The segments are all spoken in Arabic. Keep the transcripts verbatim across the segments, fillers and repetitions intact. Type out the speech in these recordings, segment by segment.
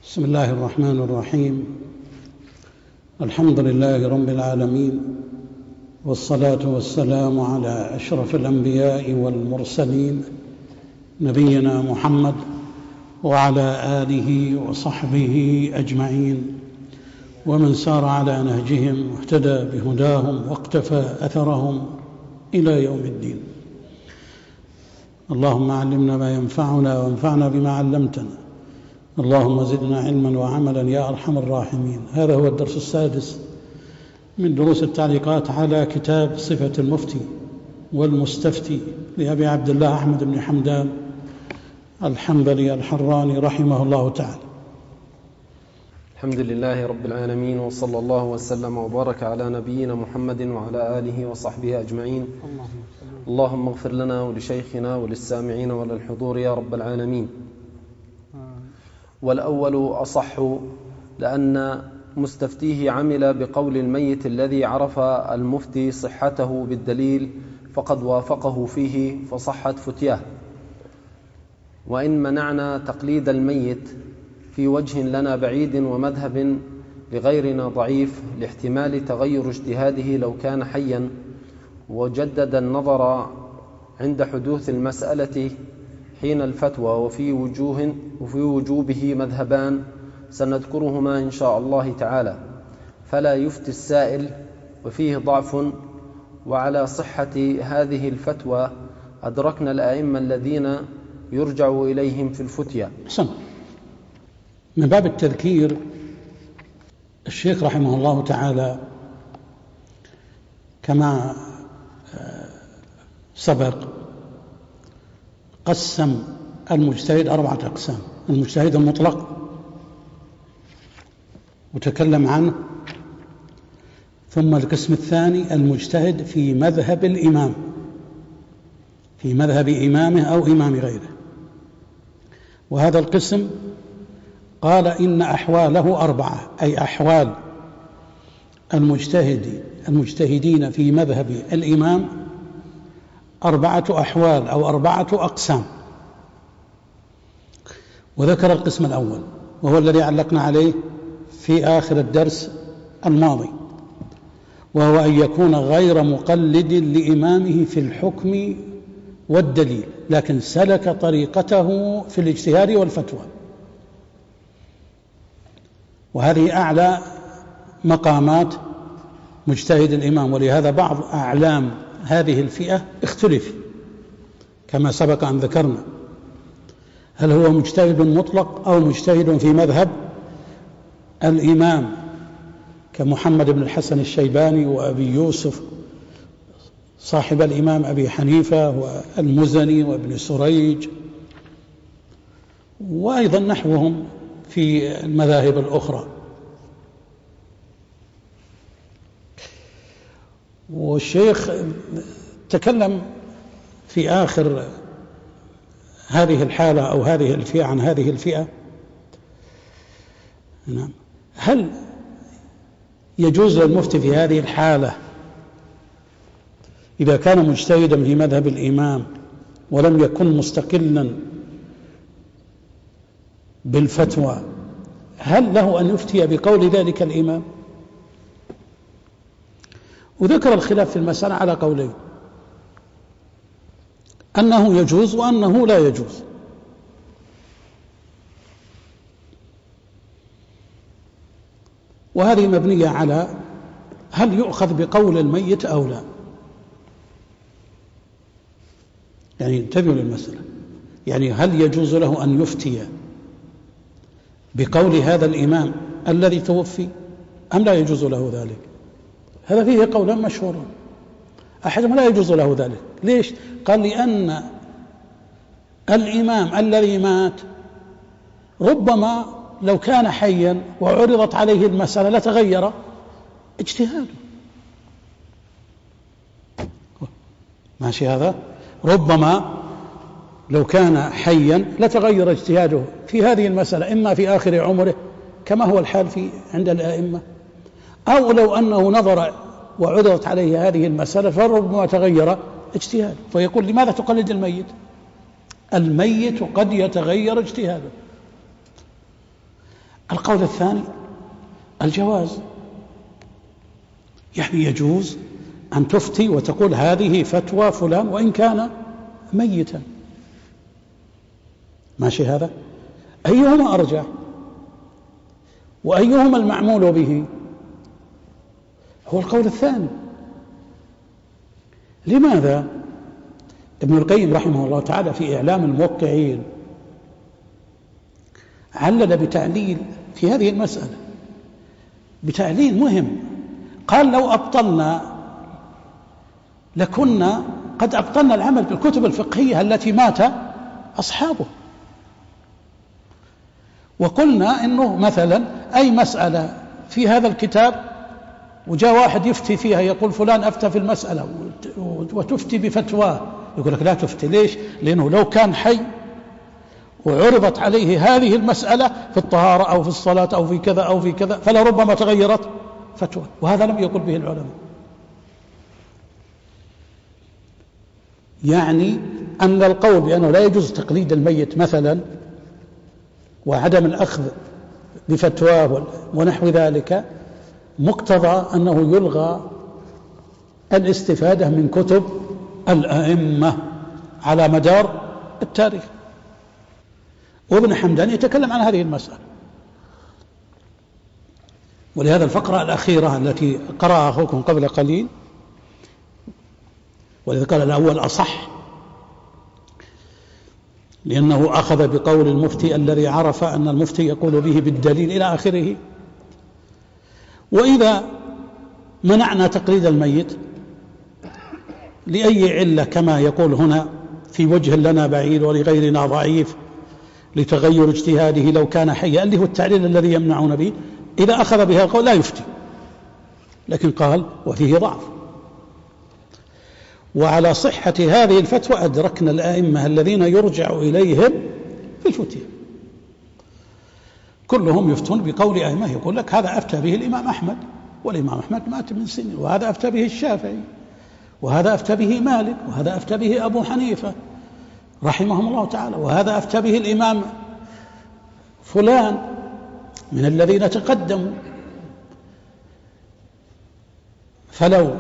بسم الله الرحمن الرحيم. الحمد لله رب العالمين، والصلاة والسلام على أشرف الأنبياء والمرسلين نبينا محمد وعلى آله وصحبه أجمعين، ومن سار على نهجهم واهتدى بهداهم واقتفى أثرهم إلى يوم الدين. اللهم علمنا ما ينفعنا وانفعنا بما علمتنا، اللهم زدنا علما وعملا يا أرحم الراحمين. هذا هو الدرس السادس من دروس التعليقات على كتاب صفة المفتي والمستفتي لأبي عبد الله أحمد بن حمدان الحنبلي الحراني رحمه الله تعالى. الحمد لله رب العالمين، وصلى الله وسلم وبارك على نبينا محمد وعلى آله وصحبه أجمعين. اللهم اغفر لنا ولشيخنا وللسامعين وللحضور يا رب العالمين. والأول أصح، لأن مستفتيه عمل بقول الميت الذي عرف المفتي صحته بالدليل فقد وافقه فيه فصحت فتياه. وإن منعنا تقليد الميت في وجه لنا بعيد ومذهب لغيرنا ضعيف لاحتمال تغير اجتهاده لو كان حيا، وجدد النظر عند حدوث المسألة حين الفتوى، وفي وجوه وفي وجوبه مذهبان سنذكرهما إن شاء الله تعالى. فلا يفتي السائل وفيه ضعف، وعلى صحة هذه الفتوى أدركنا الأئمة الذين يرجع إليهم في الفتيا. حسن. من باب التذكير، الشيخ رحمه الله تعالى كما سبق قسم المجتهد أربعة أقسام: المجتهد المطلق وتكلم عنه، ثم القسم الثاني المجتهد في مذهب الإمام، في مذهب إمامه أو إمام غيره. وهذا القسم قال إن أحواله أربعة، أي أحوال المجتهد المجتهدين في مذهب الإمام أربعة أحوال أو أربعة أقسام. وذكر القسم الأول وهو الذي علقنا عليه في آخر الدرس الماضي، وهو أن يكون غير مقلد لإمامه في الحكم والدليل، لكن سلك طريقته في الاجتهاد والفتوى، وهذه أعلى مقامات مجتهد الإمام. ولهذا بعض أعلام هذه الفئة اختلف كما سبق أن ذكرنا، هل هو مجتهد مطلق أو مجتهد في مذهب الإمام كمحمد بن الحسن الشيباني وأبي يوسف صاحب الإمام أبي حنيفة والمزني وابن سريج، وأيضا نحوهم في المذاهب الأخرى. والشيخ تكلم في آخر هذه الحالة أو هذه الفئة عن هذه الفئة. نعم. هل يجوز للمفتي في هذه الحالة إذا كان مجتهدا في مذهب الإمام ولم يكن مستقلا بالفتوى، هل له أن يفتي بقول ذلك الإمام؟ وذكر الخلاف في المسألة على قولين: أنه يجوز وأنه لا يجوز. وهذه مبنية على هل يؤخذ بقول الميت أو لا. يعني انتبهوا للمسألة، يعني هل يجوز له أن يفتي بقول هذا الإمام الذي توفي أم لا يجوز له ذلك؟ هذا فيه قولان مشهورون، أحدهم لا يجوز له ذلك. ليش؟ قال لأن الإمام الذي مات ربما لو كان حيا وعرضت عليه المسألة لتغير اجتهاده. ماشي؟ هذا ربما لو كان حيا لتغير اجتهاده في هذه المسألة، إما في آخر عمره كما هو الحال في عند الآئمة، أو لو أنه نظر وعرضت عليه هذه المسألة فربما تغير اجتهاده. فيقول: لماذا تقلد الميت؟ الميت قد يتغير اجتهاده. القول الثاني الجواز، يعني يجوز أن تفتي وتقول هذه فتوى فلان وإن كان ميتا. ماشي هذا؟ أيهما أرجح وأيهما المعمول به؟ هو القول الثاني. لماذا؟ ابن القيم رحمه الله تعالى في إعلام الموقعين علل بتعليل في هذه المسألة، بتعليل مهم. قال لو أبطلنا لكنا قد أبطلنا العمل بالكتب الفقهية التي مات أصحابه، وقلنا إنه مثلا أي مسألة في هذا الكتاب وجاء واحد يفتي فيها يقول فلان أفتى في المسألة وتفتي بفتواه، يقول لك لا تفتي. ليش؟ لأنه لو كان حي وعرضت عليه هذه المسألة في الطهارة أو في الصلاة أو في كذا أو في كذا فلربما تغيرت فتوى، وهذا لم يقل به العلماء. يعني أن القول بأنه لا يجوز تقليد الميت مثلا وعدم الأخذ بفتواه ونحو ذلك مقتضى أنه يلغى الاستفادة من كتب الأئمة على مدار التاريخ. وابن حمدان يتكلم عن هذه المسألة، ولهذا الفقرة الأخيرة التي قرأها أخوكم قبل قليل، ولذا قال الأول أصح لأنه أخذ بقول المفتي الذي عرف أن المفتي يقول به بالدليل إلى آخره. وإذا منعنا تقليد الميت لأي علة كما يقول هنا في وجه لنا بعيد ولغيرنا ضعيف لتغير اجتهاده لو كان حيا، اللي هو التعليل الذي يمنعون به، إذا أخذ بها القول لا يفتي، لكن قال وفيه ضعف. وعلى صحة هذه الفتوى أدركنا الآئمة الذين يرجع إليهم في الفتية كلهم يفتون بقول أئمة يقول لك هذا أفتى به الإمام أحمد، والإمام أحمد مات من سنين، وهذا أفتى به الشافعي، وهذا أفتى به مالك، وهذا أفتى به أبو حنيفة رحمهم الله تعالى، وهذا أفتى به الإمام فلان من الذين تقدموا. فلو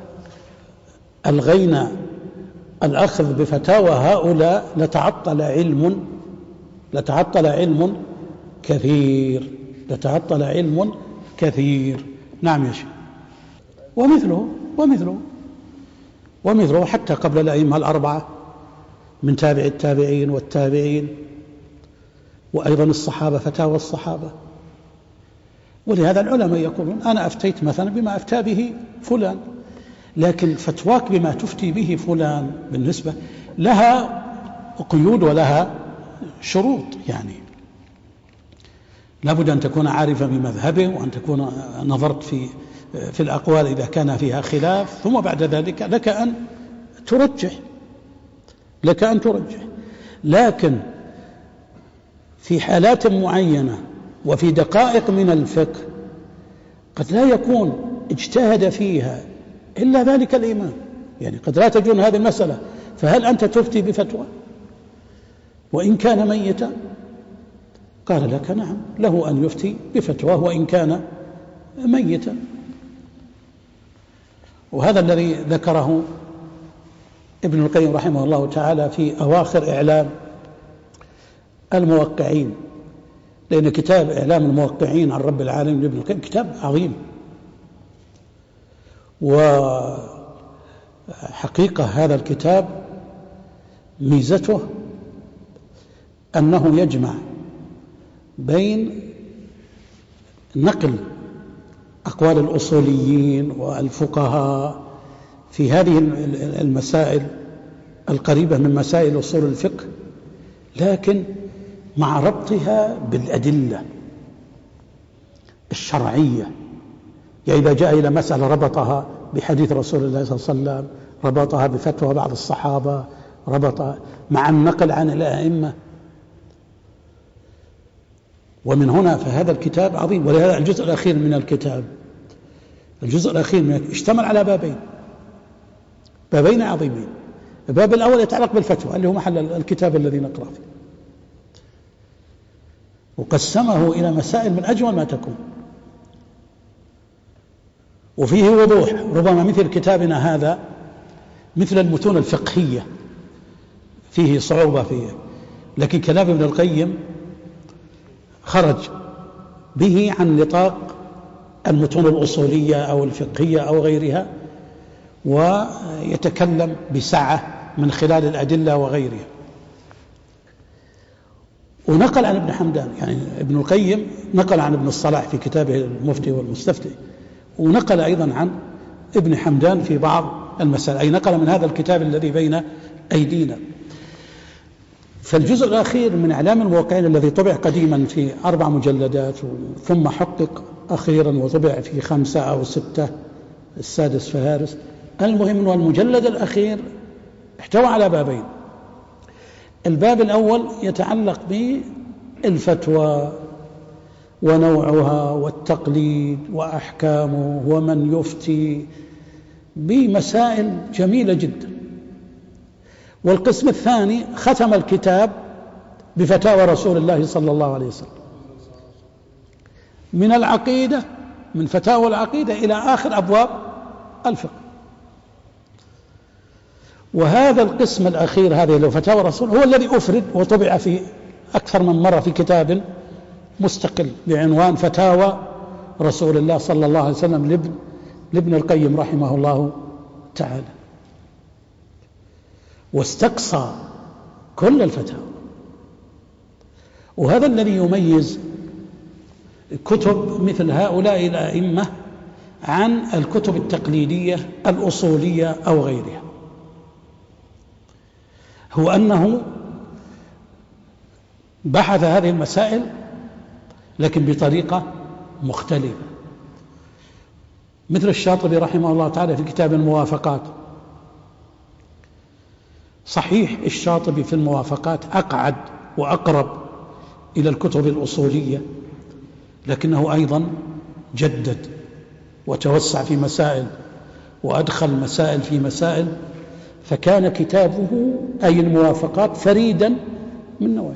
ألغينا الأخذ بفتاوى هؤلاء لتعطل علم لتعطل علم كثير لتعطل علم كثير. نعم يا شيخ. ومثله ومثله ومثله حتى قبل الأئمة الأربعة من تابع التابعين والتابعين، وأيضا الصحابة فتاوى الصحابة. ولهذا العلماء يقولون أنا أفتيت مثلا بما أفتى به فلان، لكن فتواك بما تفتي به فلان بالنسبة لها قيود ولها شروط، يعني لابد أن تكون عارفا بمذهبه، وأن تكون نظرت في في الأقوال إذا كان فيها خلاف، ثم بعد ذلك لك أن ترجح لك أن ترجح لكن في حالات معينة وفي دقائق من الفقه قد لا يكون اجتهد فيها إلا ذلك الإمام، يعني قد لا تجون هذه المسألة، فهل أنت تفتي بفتوى وإن كان ميتا؟ قال لك نعم، له أن يفتي بفتوى وإن كان ميتا. وهذا الذي ذكره ابن القيم رحمه الله تعالى في أواخر إعلام الموقعين، لأن كتاب إعلام الموقعين عن رب العالمين ابن القيم كتاب عظيم. وحقيقة هذا الكتاب ميزته أنه يجمع بين نقل أقوال الأصوليين والفقهاء في هذه المسائل القريبة من مسائل أصول الفقه، لكن مع ربطها بالأدلة الشرعية. يعني إذا جاء إلى مسألة ربطها بحديث رسول الله صلى الله عليه وسلم، ربطها بفتوى بعض الصحابة، ربطها مع النقل عن الأئمة. ومن هنا فهذا الكتاب عظيم. ولهذا الجزء الأخير من الكتاب الجزء الأخير من اشتمل على بابين بابين عظيمين. الباب الأول يتعلق بالفتوى اللي هو محل الكتاب الذي نقرأ فيه، وقسمه إلى مسائل من أجمل ما تكون، وفيه وضوح. ربما مثل كتابنا هذا مثل المتون الفقهية فيه صعوبة فيه، لكن كلام ابن القيم خرج به عن نطاق المتون الأصولية أو الفقهية أو غيرها، ويتكلم بسعة من خلال الأدلة وغيرها. ونقل عن ابن حمدان، يعني ابن القيم نقل عن ابن الصلاح في كتابه المفتي والمستفتي، ونقل أيضا عن ابن حمدان في بعض المسائل، أي نقل من هذا الكتاب الذي بين أيدينا. فالجزء الأخير من إعلام الموقعين الذي طبع قديما في أربع مجلدات ثم حقق أخيرا وطبع في خمسة أو ستة، السادس فهارس، المهم والمجلد الأخير احتوى على بابين. الباب الأول يتعلق بالفتوى ونوعها والتقليد وأحكامه ومن يفتي بمسائل جميلة جدا. والقسم الثاني ختم الكتاب بفتاوى رسول الله صلى الله عليه وسلم، من العقيدة، من فتاوى العقيدة إلى آخر أبواب الفقه. وهذا القسم الأخير هذه لو فتاوى رسول هو الذي أفرد وطبع في أكثر من مرة في كتاب مستقل بعنوان فتاوى رسول الله صلى الله عليه وسلم لابن, لابن القيم رحمه الله تعالى، واستقصى كل الفتاوى. وهذا الذي يميز كتب مثل هؤلاء الأئمة عن الكتب التقليدية الأصولية أو غيرها، هو أنه بحث هذه المسائل لكن بطريقة مختلفة، مثل الشاطبي رحمه الله تعالى في كتاب الموافقات. صحيح الشاطبي في الموافقات أقعد وأقرب إلى الكتب الأصولية، لكنه أيضا جدد وتوسع في مسائل وأدخل مسائل في مسائل، فكان كتابه أي الموافقات فريدا من نوعه.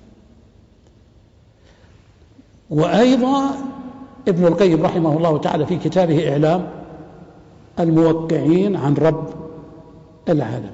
وأيضا ابن القيم رحمه الله تعالى في كتابه إعلام الموقعين عن رب العالمين.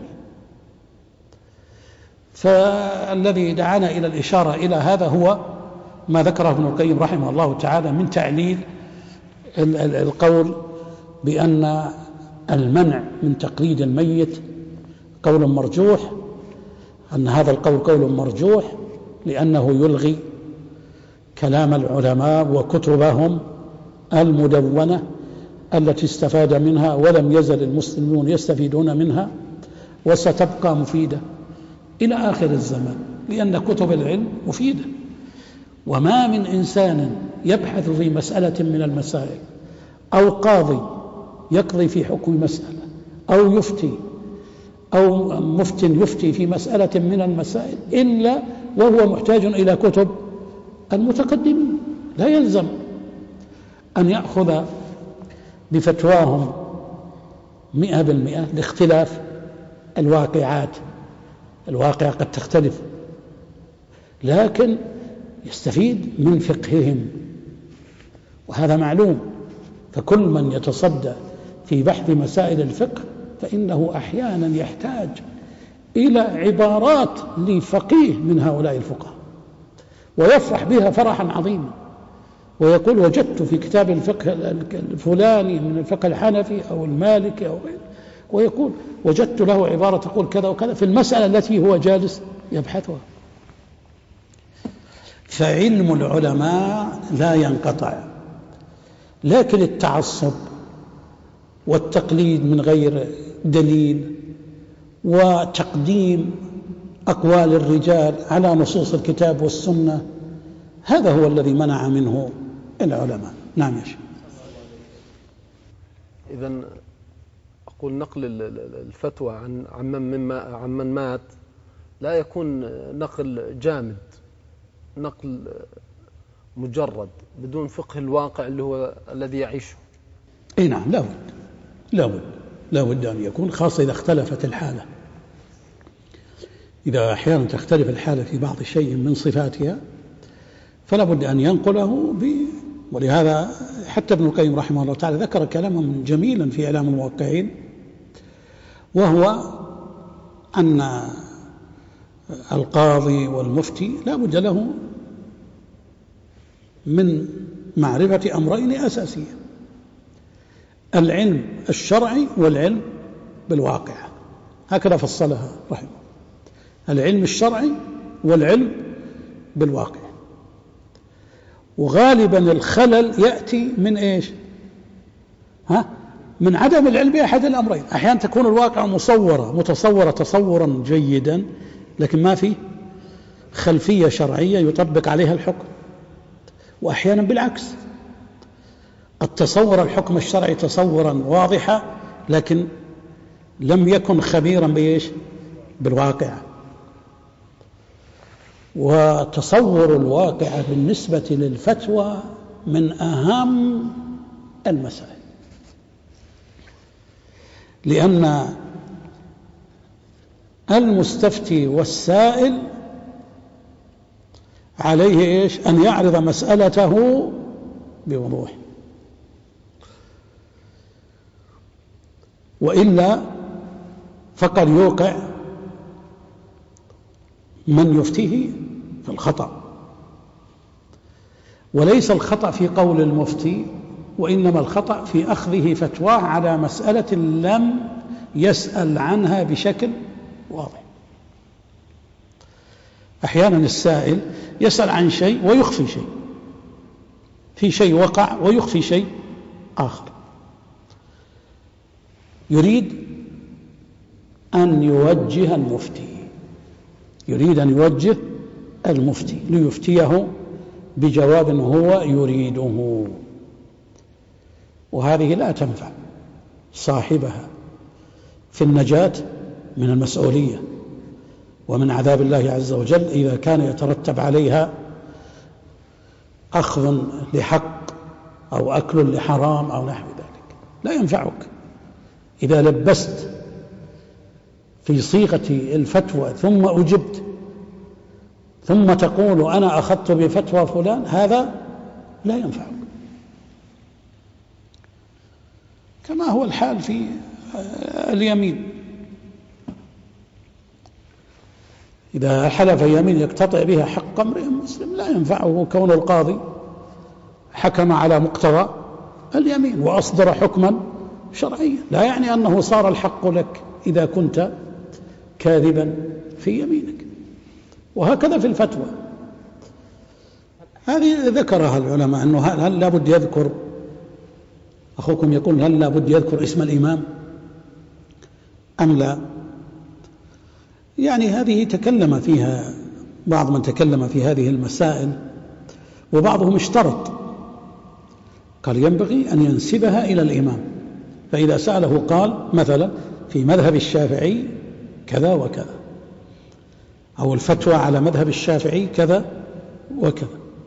فالذي دعانا إلى الإشارة إلى هذا هو ما ذكره ابن القيم رحمه الله تعالى من تعليل القول بأن المنع من تقليد الميت قول مرجوح، أن هذا القول قول مرجوح لأنه يلغي كلام العلماء وكتبهم المدونة التي استفاد منها ولم يزل المسلمون يستفيدون منها وستبقى مفيدة إلى آخر الزمان، لأن كتب العلم مفيدة. وما من إنسان يبحث في مسألة من المسائل أو قاضي يقضي في حكم مسألة أو يفتي أو مفت يفتي في مسألة من المسائل إلا وهو محتاج إلى كتب المتقدمين. لا يلزم أن يأخذ بفتواهم مئة بالمئة لاختلاف الواقعات، الواقع قد تختلف، لكن يستفيد من فقههم وهذا معلوم. فكل من يتصدى في بحث مسائل الفقه فإنه أحيانا يحتاج إلى عبارات لفقيه من هؤلاء الفقهاء ويفرح بها فرحا عظيما، ويقول وجدت في كتاب الفقه الفلاني من الفقه الحنفي أو المالكي أو غيره، ويقول وجدت له عبارة تقول كذا وكذا في المسألة التي هو جالس يبحثها. فعلم العلماء لا ينقطع، لكن التعصب والتقليد من غير دليل وتقديم أقوال الرجال على نصوص الكتاب والسنة هذا هو الذي منع منه العلماء. نعم يا شيخ. إذن أقول نقل الفتوى عن عمن عن من مات لا يكون نقل جامد، نقل مجرد بدون فقه الواقع اللي هو الذي يعيشه. اي نعم، لا بد لا بد لا بد أن يكون، خاصة إذا اختلفت الحالة. إذا أحيانا تختلف الحالة في بعض شيء من صفاتها فلا بد أن ينقله ب... ولهذا حتى ابن القيم رحمه الله تعالى ذكر كلاما جميلا في إعلام الموقعين، وهو أن القاضي والمفتي لا بد له من معرفة أمرين أساسيين: العلم الشرعي والعلم بالواقع. هكذا فصلها رحمه الله: العلم الشرعي والعلم بالواقع. وغالبا الخلل يأتي من إيش؟ ها؟ من عدم العلم بأحد الأمرين. أحيانا تكون الواقع مصورة متصورة تصورا جيدا، لكن ما في خلفية شرعية يطبق عليها الحكم. وأحيانا بالعكس، قد تصور الحكم الشرعي تصورا واضحا، لكن لم يكن خبيرا بإيش؟ بالواقع. وتصور الواقع بالنسبة للفتوى من أهم المسائل، لأن المستفتي والسائل عليه إيش؟ أن يعرض مسألته بوضوح، وإلا فقد يوقع من يفتيه في الخطأ. وليس الخطأ في قول المفتي، وإنما الخطأ في أخذه فتواه على مسألة لم يسأل عنها بشكل واضح. أحيانا السائل يسأل عن شيء ويخفي شيء، في شيء وقع ويخفي شيء آخر، يريد أن يوجه المفتي يريد أن يوجه المفتي ليفتيه بجواب هو يريده، وهذه لا تنفع صاحبها في النجاة من المسؤولية ومن عذاب الله عز وجل إذا كان يترتب عليها أخذ لحق أو أكل لحرام أو نحو ذلك. لا ينفعك إذا لبست في صيغة الفتوى ثم أجبت ثم تقول أنا أخذت بفتوى فلان، هذا لا ينفعك. كما هو الحال في اليمين، إذا حلف يمين يقتطع بها حق امرئ مسلم لا ينفعه كون القاضي حكم على مقتضى اليمين وأصدر حكما شرعيا، لا يعني أنه صار الحق لك إذا كنت كاذبا في يمينك. وهكذا في الفتوى، هذه ذكرها العلماء أنه هل لابد يذكر، أخوكم يقول هل لابد يذكر اسم الإمام أم لا؟ يعني هذه تكلم فيها بعض من تكلم في هذه المسائل، وبعضهم اشترط، قال ينبغي أن ينسبها إلى الإمام، فإذا سأله قال مثلا في مذهب الشافعي كذا وكذا، أو الفتوى على مذهب الشافعي كذا وكذا.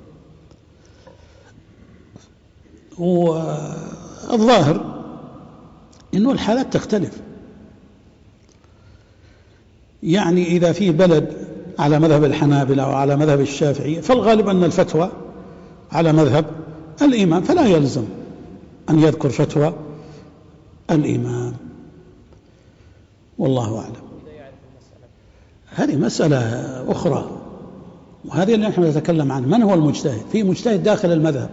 والظاهر إنه الحالات تختلف، يعني إذا في بلد على مذهب الحنابلة أو على مذهب الشافعي فالغالب أن الفتوى على مذهب الإمام، فلا يلزم أن يذكر فتوى الإمام، والله أعلم. هذه مسألة أخرى، وهذه اللي نحن نتكلم عنه. من هو المجتهد؟ في مجتهد داخل المذهب،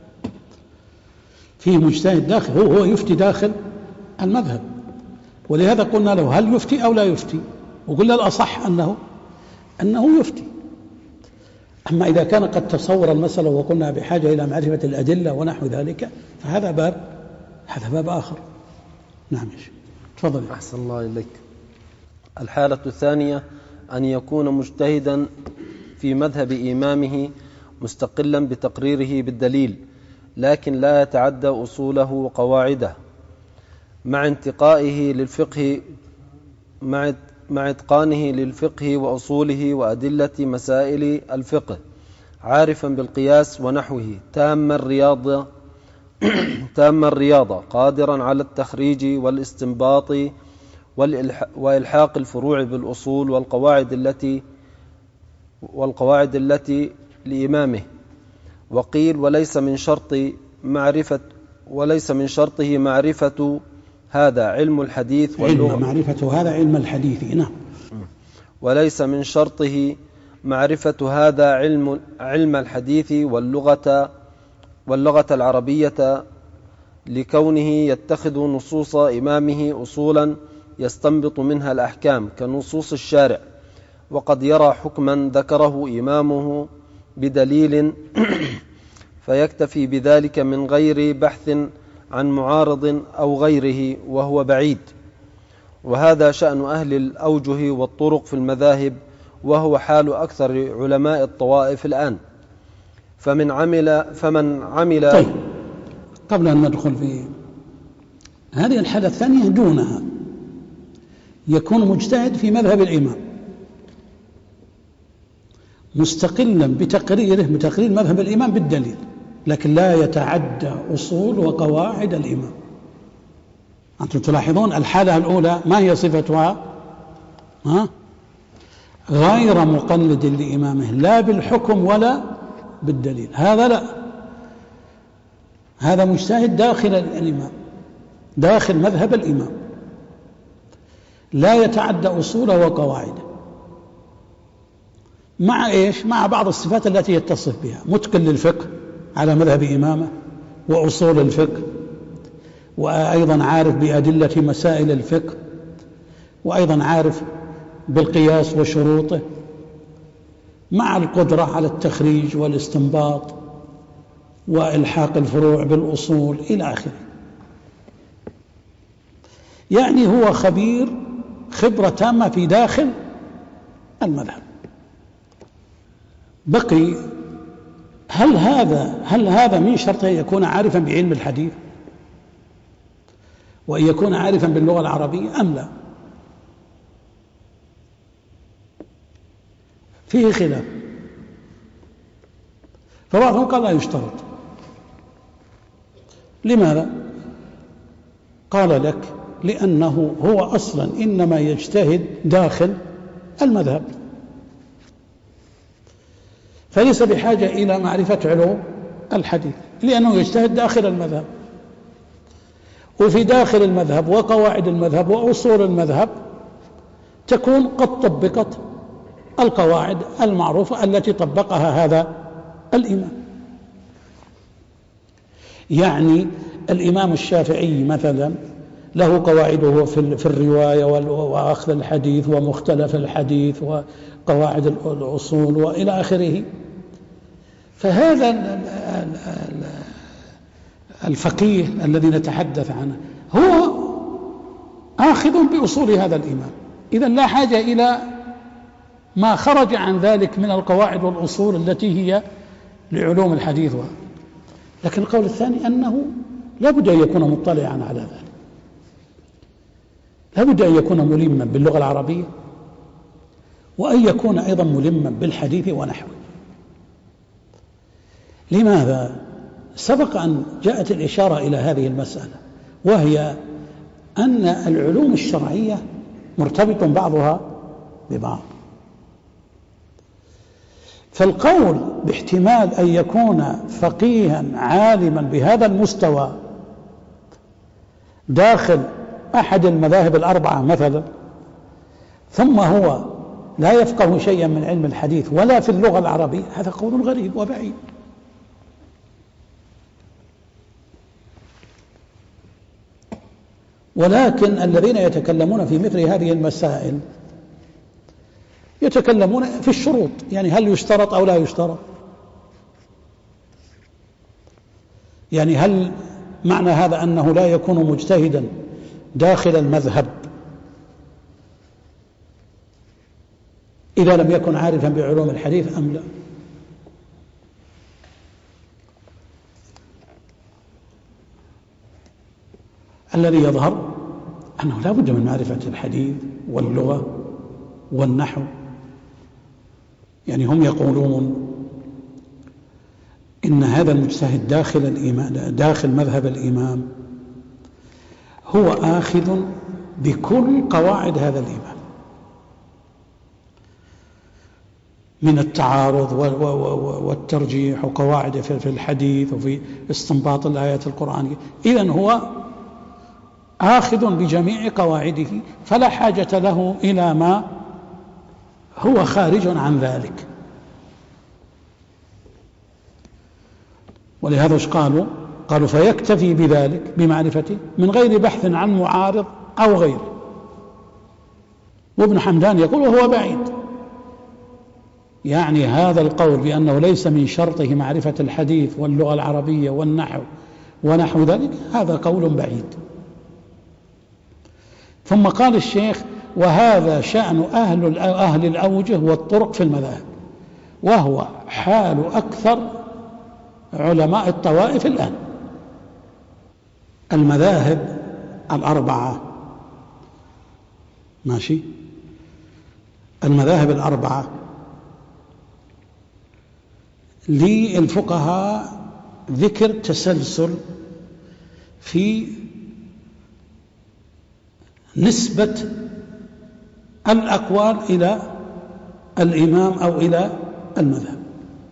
في مجتهد داخل هو هو يفتي داخل المذهب، ولهذا قلنا له هل يفتي أو لا يفتي، وقلنا الأصح أنه أنه يفتي. أما إذا كان قد تصور المسألة وقلنا بحاجة إلى معرفة الأدلة ونحو ذلك فهذا باب هذا باب آخر. نعم يا شيخ تفضل. أحسن الله إليك. الحالة الثانية أن يكون مجتهدا في مذهب إمامه مستقلا بتقريره بالدليل، لكن لا يتعدى أصوله وقواعده، مع انتقائه للفقه مع مع إتقانه للفقه وأصوله وأدلة مسائل الفقه، عارفا بالقياس ونحوه، تام الرياضة تام الرياضة قادرا على التخريج والاستنباط وإلحاق الفروع بالأصول والقواعد التي والقواعد التي لإمامه، وقيل وليس من شرط معرفة وليس من شرطه معرفة هذا علم الحديث واللغة. علم معرفة هذا علم الحديث. نعم. وليس من شرطه معرفة هذا علم علم الحديث واللغة واللغة العربية، لكونه يتخذ نصوص إمامه أصولا يستنبط منها الأحكام كنصوص الشارع، وقد يرى حكما ذكره إمامه بدليل فيكتفي بذلك من غير بحث عن معارض أو غيره، وهو بعيد. وهذا شأن أهل الأوجه والطرق في المذاهب، وهو حال أكثر علماء الطوائف الآن. فمن عمل فمن عمل طيب، قبل أن ندخل في هذه الحالة الثانية دونها، يكون مجتهد في مذهب الإمام مستقلا بتقريره بتقرير مذهب الإمام بالدليل، لكن لا يتعدى أصول وقواعد الإمام. أنتم تلاحظون الحالة الأولى ما هي صفتها؟ ها؟ غير مقلد لإمامه لا بالحكم ولا بالدليل. هذا لا، هذا مجتهد داخل الإمام، داخل مذهب الإمام، لا يتعدى أصوله وقواعده، مع إيش؟ مع بعض الصفات التي يتصف بها: متقن للفقه على مذهب إمامه وأصول الفقه، وأيضا عارف بأدلة مسائل الفقه، وأيضا عارف بالقياس وشروطه، مع القدرة على التخريج والاستنباط وإلحاق الفروع بالأصول إلى آخره. يعني هو خبير خبرة تامة في داخل المذهب. بقي هل هذا هل هذا من شرطه يكون عارفا بعلم الحديث وأن يكون عارفا باللغة العربية أم لا؟ فيه خلاف. فبعضهم قال لا يشترط. لماذا؟ قال لك لأنه هو أصلا إنما يجتهد داخل المذهب، فليس بحاجة إلى معرفة علوم الحديث، لأنه يجتهد داخل المذهب، وفي داخل المذهب وقواعد المذهب وأصول المذهب تكون قد طبقت القواعد المعروفة التي طبقها هذا الإمام. يعني الإمام الشافعي مثلا له قواعده في الرواية وأخذ الحديث ومختلف الحديث وقواعد الأصول وإلى آخره. فهذا الفقيه الذي نتحدث عنه هو آخذ بأصول هذا الإمام، إذن لا حاجة إلى ما خرج عن ذلك من القواعد والأصول التي هي لعلوم الحديث. لكن القول الثاني أنه لا بد أن يكون مطلعا على ذلك، لا بد أن يكون ملما باللغة العربية، وأن يكون أيضا ملما بالحديث ونحوه. لماذا؟ سبق أن جاءت الإشارة إلى هذه المسألة، وهي أن العلوم الشرعية مرتبط بعضها ببعض. فالقول باحتمال أن يكون فقيها عالما بهذا المستوى داخل أحد المذاهب الأربعة مثلا، ثم هو لا يفقه شيئا من علم الحديث ولا في اللغة العربية، هذا قول غريب وبعيد. ولكن الذين يتكلمون في مثل هذه المسائل يتكلمون في الشروط، يعني هل يشترط أو لا يشترط؟ يعني هل معنى هذا أنه لا يكون مجتهدا داخل المذهب إذا لم يكن عارفا بعلوم الحديث أم لا؟ الذي يظهر أنه لا بد من معرفة الحديث واللغة والنحو. يعني هم يقولون إن هذا المجتهد داخل الإمام داخل مذهب الإمام هو آخذ بكل قواعد هذا الإمام، من التعارض والترجيح وقواعد في الحديث وفي استنباط الآيات القرآنية. إذن هو آخذ بجميع قواعده، فلا حاجة له إلى ما هو خارج عن ذلك. ولهذا ايش قالوا؟ قالوا فيكتفي بذلك بمعرفته من غير بحث عن معارض أو غيره. وابن حمدان يقول وهو بعيد، يعني هذا القول بأنه ليس من شرطه معرفة الحديث واللغة العربية والنحو ونحو ذلك، هذا قول بعيد. ثم قال الشيخ وهذا شأن أهل أهل الأوجه والطرق في المذاهب، وهو حال أكثر علماء الطوائف الآن. المذاهب الأربعة ماشي، المذاهب الأربعة للفقهاء ذكر تسلسل في نسبة الأقوال إلى الإمام أو إلى المذهب.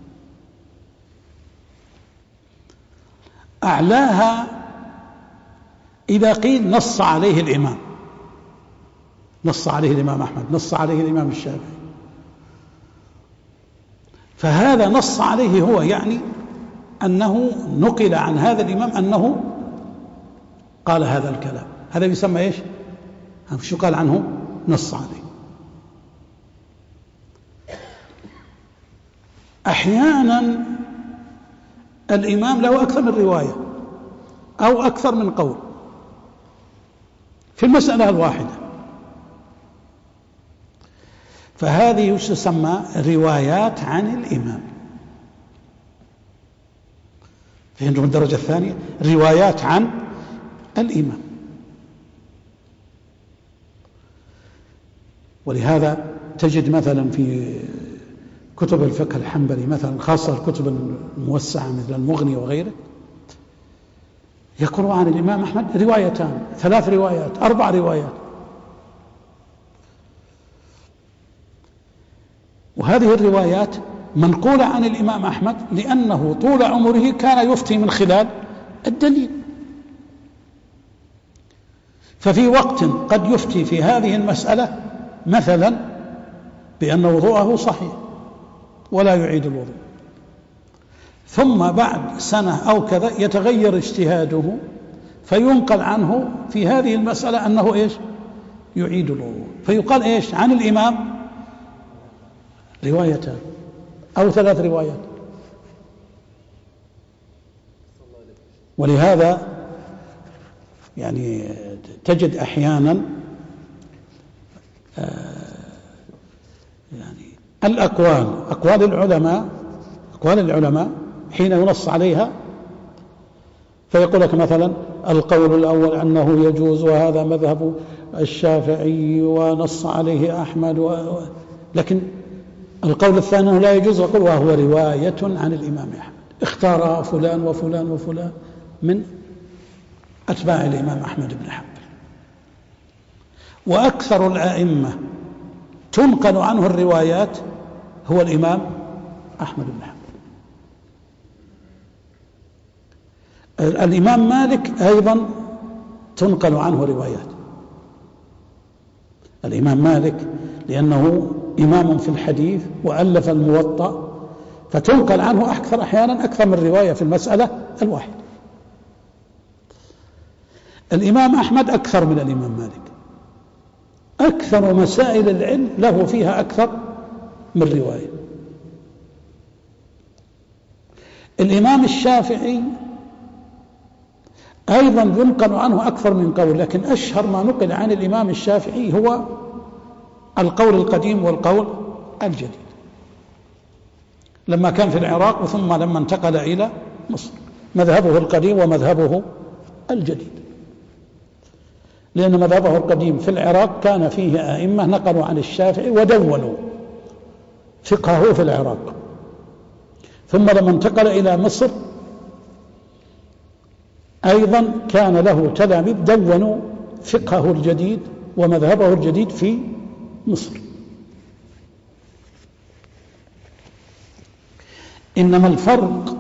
أعلاها إذا قيل نص عليه الإمام، نص عليه الإمام أحمد، نص عليه الإمام الشافعي، فهذا نص عليه هو يعني أنه نقل عن هذا الإمام أنه قال هذا الكلام، هذا يسمى إيش؟ شو قال عنه؟ نص عليه. أحيانا الإمام له أكثر من رواية أو أكثر من قول في المسألة الواحدة، فهذه تسمى روايات عن الإمام. فهمتم الدرجة الثانية؟ روايات عن الإمام. ولهذا تجد مثلا في كتب الفقه الحنبلي مثلا، خاصة الكتب الموسعة مثل المغني وغيره، يقول عن الإمام أحمد روايتان، ثلاث روايات، أربع روايات. وهذه الروايات منقولة عن الإمام أحمد لأنه طول عمره كان يفتي من خلال الدليل، ففي وقت قد يفتي في هذه المسألة مثلا بأن وضوءه صحيح ولا يعيد الوضوء، ثم بعد سنة أو كذا يتغير اجتهاده فينقل عنه في هذه المسألة أنه إيش؟ يعيد الوضوء، فيقال إيش عن الإمام؟ روايتان أو ثلاث روايات. ولهذا يعني تجد أحيانا يعني الأقوال، أقوال العلماء، أقوال العلماء حين ينص عليها فيقول لك مثلا القول الأول أنه يجوز وهذا مذهب الشافعي ونص عليه أحمد و... لكن القول الثاني أنه لا يجوز، يقول وهو رواية عن الإمام أحمد، اختار فلان وفلان وفلان من أتباع الإمام أحمد بن حنبل. وأكثر الأئمة تنقل عنه الروايات هو الإمام أحمد بن حنبل. الإمام مالك أيضا تنقل عنه روايات، الإمام مالك لأنه إمام في الحديث وألف الموطأ، فتنقل عنه أكثر أحيانا أكثر من رواية في المسألة الواحدة. الإمام أحمد أكثر من الإمام مالك، أكثر مسائل العلم له فيها أكثر من رواية. الإمام الشافعي أيضا ينقل عنه أكثر من قول، لكن أشهر ما نقل عن الإمام الشافعي هو القول القديم والقول الجديد، لما كان في العراق وثم لما انتقل إلى مصر، مذهبه القديم ومذهبه الجديد. لأن مذهبه القديم في العراق كان فيه أئمة نقلوا عن الشافعي ودونوا فقهه في العراق، ثم لما انتقل إلى مصر أيضا كان له تلاميذ دونوا فقهه الجديد ومذهبه الجديد في مصر. إنما الفرق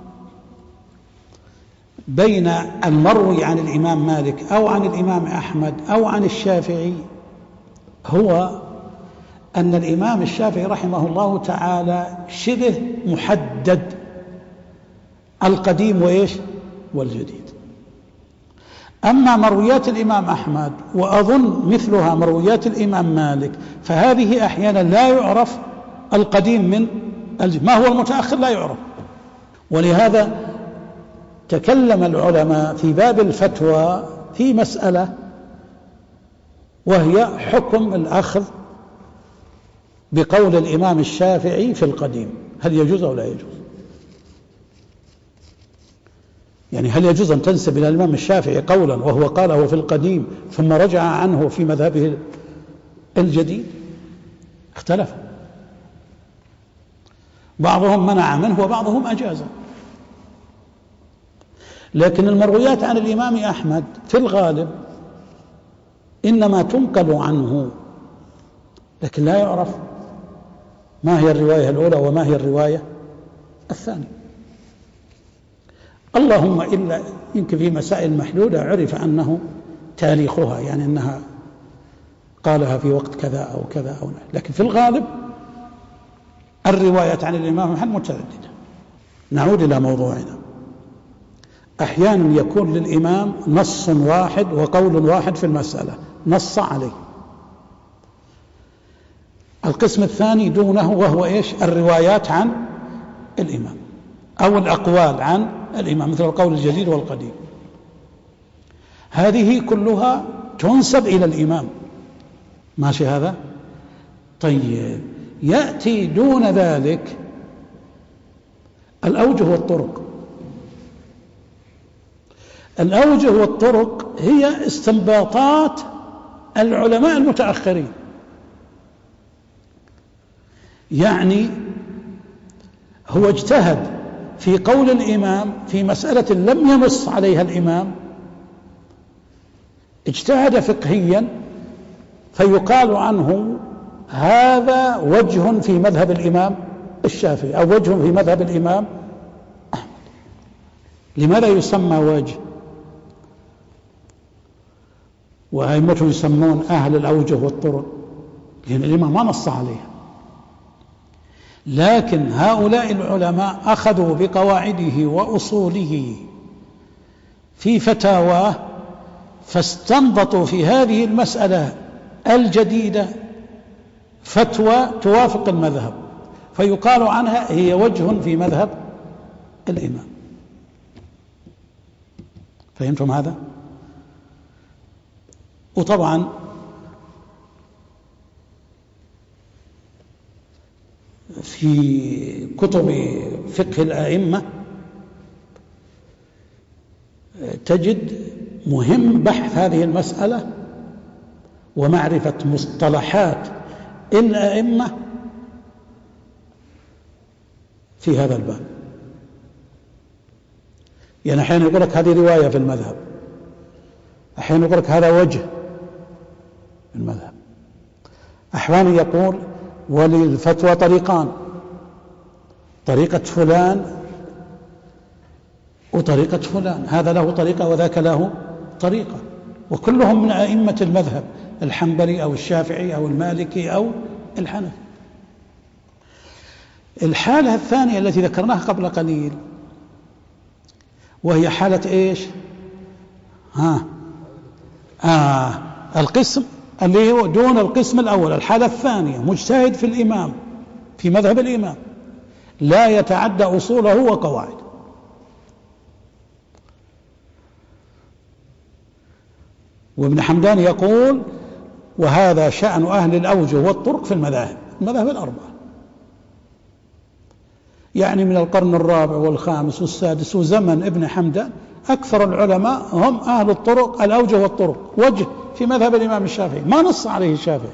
بين المروي عن الإمام مالك أو عن الإمام أحمد أو عن الشافعي هو أن الإمام الشافعي رحمه الله تعالى شبه محدد القديم وإيش والجديد. أما مرويات الإمام أحمد وأظن مثلها مرويات الإمام مالك فهذه أحيانا لا يعرف القديم من الجديد، ما هو المتأخر لا يعرف. ولهذا تكلم العلماء في باب الفتوى في مسألة وهي حكم الأخذ بقول الإمام الشافعي في القديم، هل يجوز أو لا يجوز؟ يعني هل يجوز أن تنسب إلى الإمام الشافعي قولا وهو قاله في القديم ثم رجع عنه في مذهبه الجديد؟ اختلف، بعضهم منع منه وبعضهم أجازه. لكن المرويات عن الإمام أحمد في الغالب إنما تنقل عنه، لكن لا يعرف ما هي الرواية الأولى وما هي الرواية الثانية. اللهم إلا يمكن في مسائل محدودة عرف أنه تاريخها، يعني أنها قالها في وقت كذا أو كذا أو لا، لكن في الغالب الروايات عن الإمام أحمد متعددة. نعود إلى موضوعنا. أحيانا يكون للإمام نص واحد وقول واحد في المسألة نص عليه. القسم الثاني دونه وهو إيش؟ الروايات عن الإمام أو الأقوال عن الإمام مثل القول الجديد والقديم، هذه كلها تنسب إلى الإمام. ماشي هذا؟ طيب، يأتي دون ذلك الأوجه والطرق. الأوجه والطرق هي استنباطات العلماء المتأخرين، يعني هو اجتهد في قول الإمام في مسألة لم ينص عليها الإمام، اجتهد فقهيا فيقال عنه هذا وجه في مذهب الإمام الشافعي أو وجه في مذهب الإمام أحمد. لماذا يسمى وجه؟ وأئمته يسمون أهل الأوجه والطرق لأن الإمام ما نص عليها، لكن هؤلاء العلماء أخذوا بقواعده وأصوله في فتاواه فاستنبطوا في هذه المسألة الجديدة فتوى توافق المذهب، فيقال عنها هي وجه في مذهب الإمام. فهمتم هذا؟ وطبعا في كتب فقه الأئمة تجد مهم بحث هذه المسألة ومعرفة مصطلحات الأئمة في هذا الباب. يعني أحيانا يقول لك هذه رواية في المذهب، أحيانا يقول لك هذا وجه في المذهب، أحيانا يقول وللفتوى طريقان، طريقة فلان وطريقة فلان، هذا له طريقة وذاك له طريقة، وكلهم من أئمة المذهب الحنبلي أو الشافعي أو المالكي أو الحنفي. الحالة الثانية التي ذكرناها قبل قليل وهي حالة إيش؟ ها آه القسم اللي هو دون القسم الأول. الحالة الثانية مجتهد في الإمام في مذهب الإمام لا يتعدى أصوله وقواعده، وابن حمدان يقول وهذا شأن أهل الأوجه والطرق في المذاهب المذاهب الأربعة، يعني من القرن الرابع والخامس والسادس وزمن ابن حمدان أكثر العلماء هم أهل الطرق الأوجه والطرق، وجه في مذهب الإمام الشافعي ما نص عليه الشافعي،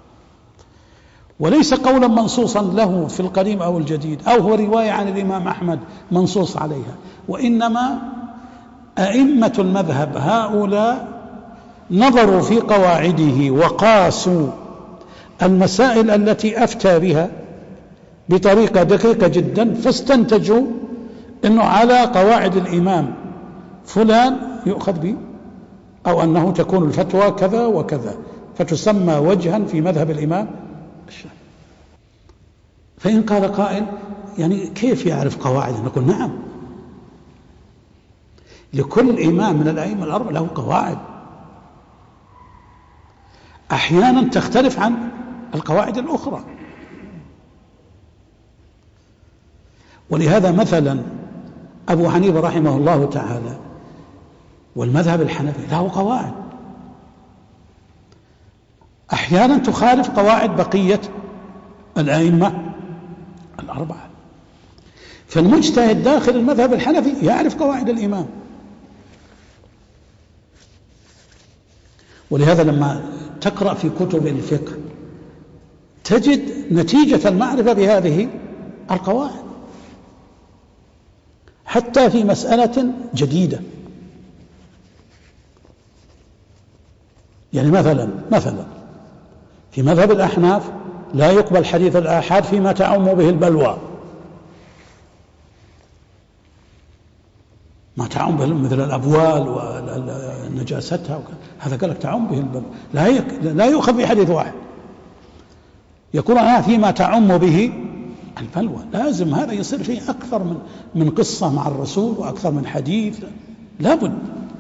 وليس قولا منصوصا له في القديم أو الجديد أو هو رواية عن الإمام أحمد منصوص عليها، وإنما أئمة المذهب هؤلاء نظروا في قواعده وقاسوا المسائل التي أفتى بها بطريقة دقيقة جدا، فاستنتجوا أنه على قواعد الإمام فلان يؤخذ به، أو أنه تكون الفتوى كذا وكذا، فتسمى وجها في مذهب الإمام الشافعي. فإن قال قائل يعني كيف يعرف قواعد؟ نقول نعم، لكل إمام من الأئمة الأربعة له قواعد أحيانا تختلف عن القواعد الأخرى. ولهذا مثلا أبو حنيفة رحمه الله تعالى والمذهب الحنفي له قواعد أحيانا تخالف قواعد بقية الأئمة الأربعة. فالمجتهد داخل المذهب الحنفي يعرف قواعد الإمام. ولهذا لما تقرأ في كتب الفقه تجد نتيجة المعرفة بهذه القواعد حتى في مسألة جديدة. يعني مثلا مثلا في مذهب الأحناف لا يقبل حديث الآحاد فيما تعم به البلوى، ما تعم به مثل الأبوال ونجاستها، هذا قال لك تعم به البلوى، لا لا يؤخذ بحديث واحد، يكون أنا فيما تعم به البلوى، لازم هذا يصير فيه أكثر من من قصة مع الرسول وأكثر من حديث، لابد.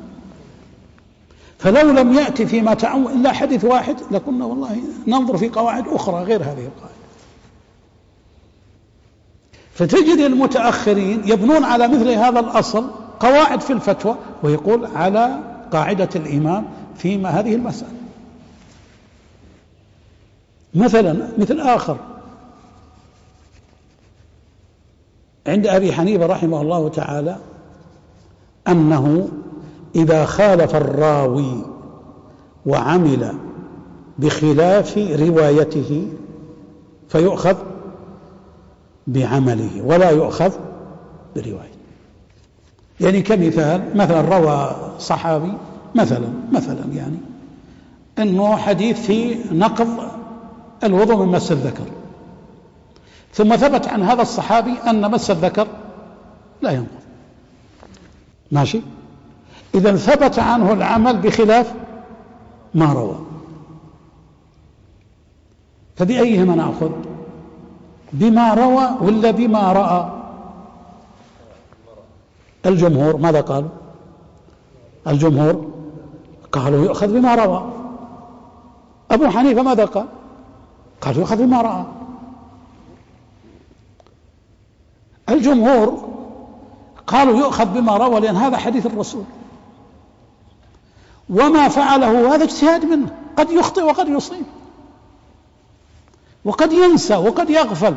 فلو لم يأتي فيما تعم إلا حديث واحد لكنا والله ننظر في قواعد أخرى غير هذه القاعدة. فتجد المتأخرين يبنون على مثل هذا الأصل قواعد في الفتوى، ويقول على قاعدة الإمام فيما هذه المسألة. مثلا مثل آخر عند أبي حنيفة رحمه الله تعالى أنه إذا خالف الراوي وعمل بخلاف روايته فيؤخذ بعمله ولا يؤخذ بروايته. يعني كمثال، مثلا روى صحابي مثلا مثلا يعني أنه حديث في نقض الوضوء من مس الذكر، ثم ثبت عن هذا الصحابي أن مس الذكر لا ينقض، ماشي؟ إذا ثبت عنه العمل بخلاف ما روى، فبأيهما نأخذ؟ بما روى ولا بما رأى؟ الجمهور ماذا قالوا؟ الجمهور قالوا يؤخذ بما روى. أبو حنيفة ماذا قال؟ قال يؤخذ بما رأى. الجمهور قالوا يؤخذ بما روى لأن هذا حديث الرسول، وما فعله هذا اجتهاد منه، قد يخطئ وقد يصيب وقد ينسى وقد يغفل.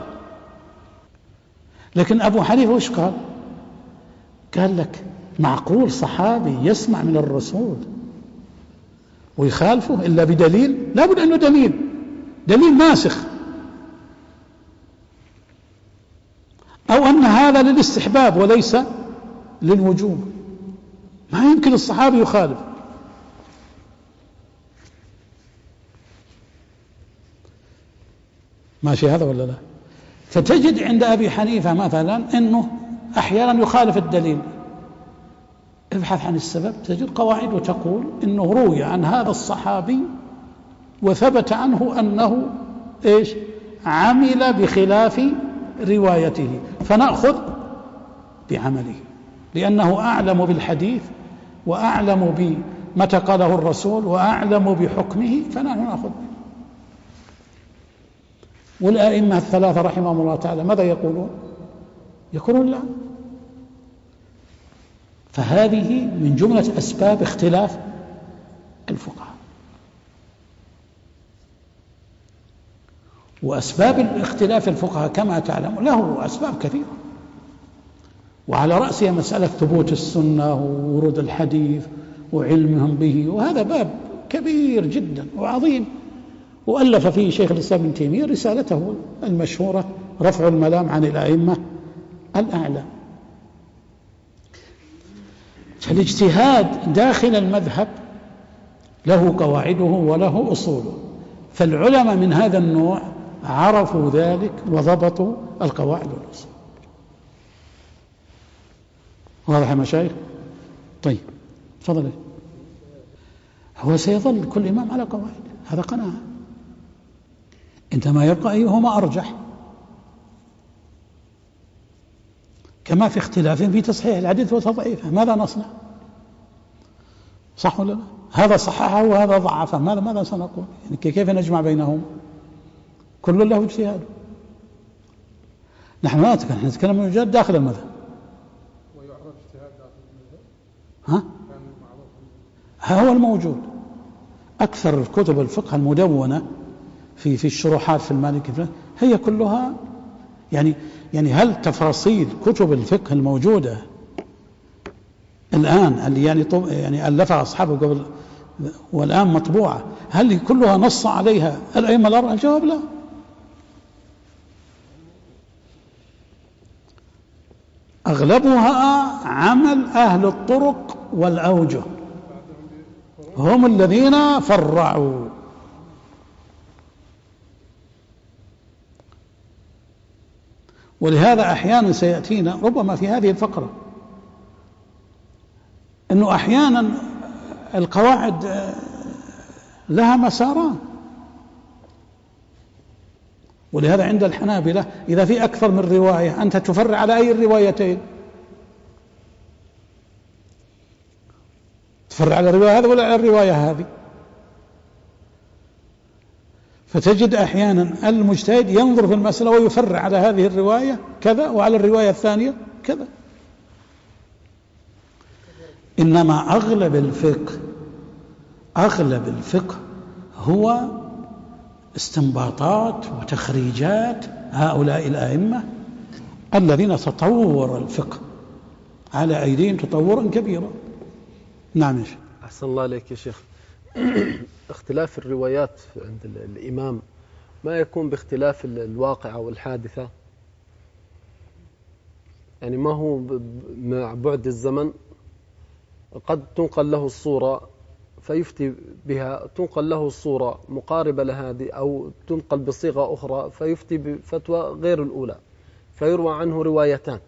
لكن أبو حنيفة وش قال؟ قال لك معقول صحابي يسمع من الرسول ويخالفه إلا بدليل؟ لا بد أنه دليل دليل ناسخ، أو أن هذا للاستحباب وليس للوجوب. ما يمكن الصحابي يخالف. ماشي هذا ولا لا؟ فتجد عند أبي حنيفة مثلا أنه أحيانا يخالف الدليل، ابحث عن السبب تجد قواعد تقول أنه روي عن هذا الصحابي وثبت عنه أنه إيش؟ عمل بخلاف روايته، فنأخذ بعمله لأنه أعلم بالحديث وأعلم بما قاله الرسول وأعلم بحكمه، فنحن نأخذ. والأئمة الثلاثة رحمهم الله تعالى ماذا يقولون؟ يقولون لا. فهذه من جملة أسباب اختلاف الفقهاء. وأسباب الاختلاف الفقهاء كما تعلم له أسباب كثيرة، وعلى رأسها مسألة ثبوت السنة وورود الحديث وعلمهم به، وهذا باب كبير جدا وعظيم، وألف فيه شيخ الإسلام ابن تيمية رسالته المشهورة رفع الملام عن الأئمة الأعلى. فالاجتهاد داخل المذهب له قواعده وله أصوله، فالعلماء من هذا النوع عرفوا ذلك وضبطوا القواعد والأصول. واضح يا مشايخ؟ طيب تفضل. هو سيظل كل إمام على قواعد، هذا قناعة، إنما يبقى أيهما أرجح، كما في اختلاف في تصحيح الحديث وتضعيفه، ماذا نصنع؟ صح ولا لا؟ هذا صححه وهذا ضعفه، ماذا ماذا سنقول؟ يعني كيف نجمع بينهم؟ كل له اجتهاد. نحن لا نتكلم، نحن نتكلم من الاجتهاد داخل المذهب. ويعرف اجتهاد داخل المذهب؟ ها؟ ها هو الموجود. أكثر كتب الفقه المدونة في في الشروحات في المالكي هي كلها يعني يعني هل تفاصيل كتب الفقه الموجودة الآن اللي يعني يعني ألفها أصحابه قبل والآن مطبوعة، هل كلها نص عليها الأئمة الأربعة؟ الجواب لا. أغلبها عمل أهل الطرق والأوجه، هم الذين فرعوا. ولهذا أحيانا سيأتينا ربما في هذه الفقرة أنه أحيانا القواعد لها مساران، ولهذا عند الحنابلة إذا في أكثر من رواية أنت تفرع على أي الروايتين؟ تفرع على الرواية هذه ولا على الرواية هذه؟ فتجد أحيانا المجتهد ينظر في المسألة ويفرع على هذه الرواية كذا وعلى الرواية الثانية كذا. إنما أغلب الفقه أغلب الفقه هو استنباطات وتخريجات هؤلاء الأئمة الذين تطور الفقه على أيديهم تطورا كبيرا. نعم يا شيخ. أحسن الله عليك يا شيخ. اختلاف الروايات عند الإمام ما يكون باختلاف الواقعة والحادثة، يعني ما هو مع بعد الزمن قد تنقل له الصورة فيفتي بها، تنقل له الصورة مقاربة لهذه أو تنقل بصيغة أخرى فيفتي بفتوى غير الأولى فيروى عنه روايتان.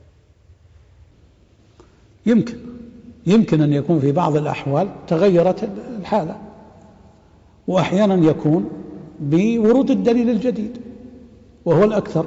يمكن يمكن أن يكون في بعض الأحوال تغيرت الحالة، وأحيانا يكون بورود الدليل الجديد وهو الأكثر،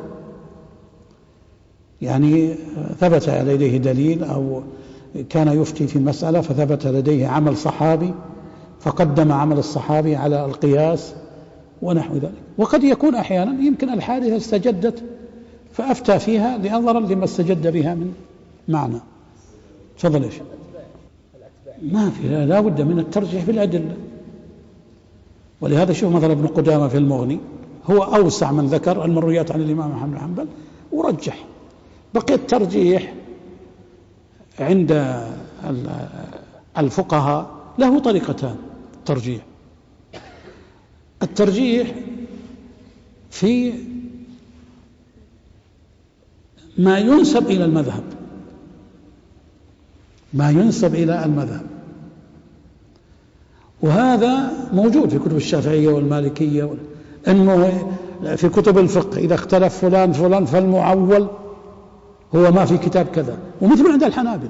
يعني ثبت لديه دليل أو كان يفتي في مسألة فثبت لديه عمل صحابي فقدم عمل الصحابي على القياس ونحو ذلك. وقد يكون أحيانا يمكن الحادثة استجدت فأفتى فيها لأنظرا لما استجد بها من معنى. تفضل إيش؟ ما في، لا بد من الترجيح بالأدلة. ولهذا شوف مثلا ابن قدامة في المغني هو أوسع من ذكر المرويات عن الإمام أحمد بن حنبل ورجح. بقي الترجيح عند الفقهاء له طريقتان ترجيح. الترجيح في ما ينسب إلى المذهب، ما ينسب إلى المذهب، وهذا موجود في كتب الشافعية والمالكية، أنه في كتب الفقه إذا اختلف فلان فلان فالمعول هو ما في كتاب كذا، ومثل عند الحنابلة.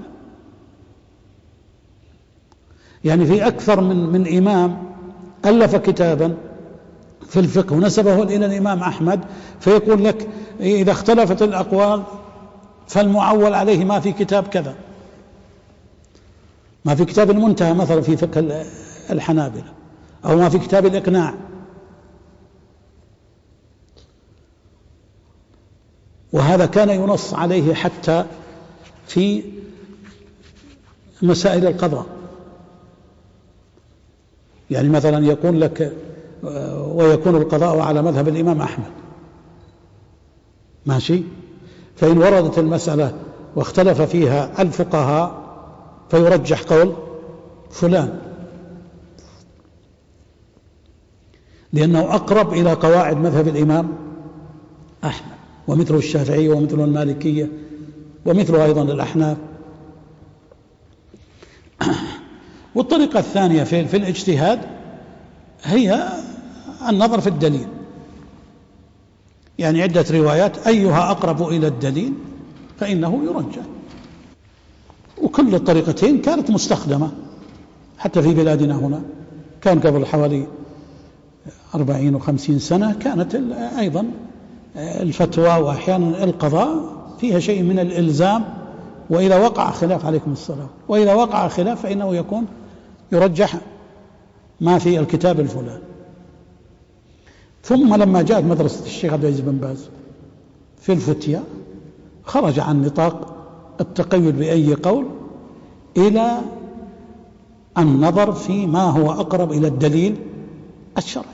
يعني في أكثر من من إمام ألف كتابا في الفقه ونسبه إلى الإمام أحمد فيقول لك إذا اختلفت الأقوال فالمعول عليه ما في كتاب كذا، ما في كتاب المنتهى مثلا في فقه الحنابلة، أو ما في كتاب الإقناع. وهذا كان ينص عليه حتى في مسائل القضاء، يعني مثلا يقول لك ويكون القضاء على مذهب الإمام أحمد، ماشي، فإن وردت المسألة واختلف فيها الفقهاء فيرجح قول فلان لأنه أقرب إلى قواعد مذهب الإمام أحمد، ومثله الشافعية ومثله المالكية ومثله أيضا الأحناف. والطريقة الثانية في, في الاجتهاد هي النظر في الدليل، يعني عدة روايات أيها أقرب إلى الدليل فإنه يرجح. وكل الطريقتين كانت مستخدمة حتى في بلادنا هنا، كان قبل حوالي أربعين وخمسين سنة كانت أيضا الفتوى وأحيانا القضاء فيها شيء من الإلزام، وإذا وقع خلاف عليكم السلام وإذا وقع خلاف فإنه يكون يرجح ما في الكتاب الفلاني. ثم لما جاءت مدرسة الشيخ عبد العزيز بن باز في الفتية خرج عن نطاق التقيد بأي قول إلى النظر في ما هو أقرب إلى الدليل الشرعي،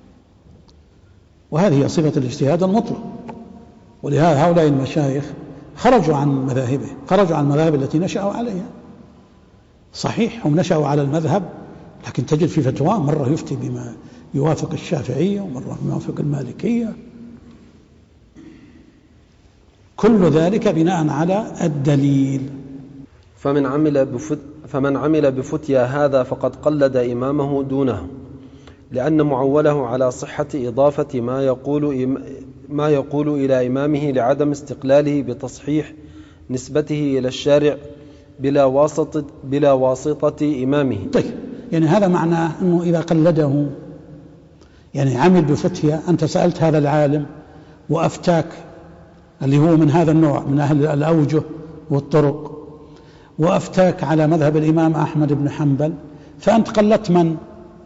وهذه هي صفة الاجتهاد المطلق. ولهذا هؤلاء المشايخ خرجوا عن مذاهبه، خرجوا عن المذاهب التي نشأوا عليها. صحيح هم نشأوا على المذهب، لكن تجد في فتوى مرة يفتي بما يوافق الشافعية ومرة يوافق المالكية، كل ذلك بناء على الدليل. فمن عمل بفت فمن عمل بفتيا هذا فقد قلد إمامه دونه، لأن معوله على صحة إضافة ما يقول ما يقول إلى إمامه لعدم استقلاله بتصحيح نسبته إلى الشارع بلا واسطة بلا واسطة إمامه. طيب، يعني هذا معناه أنه إذا قلده يعني عمل بفتيا، أنت سألت هذا العالم وأفتاك اللي هو من هذا النوع من أهل الأوجه والطرق، وأفتاك على مذهب الإمام أحمد بن حنبل، فأنت قلدت من؟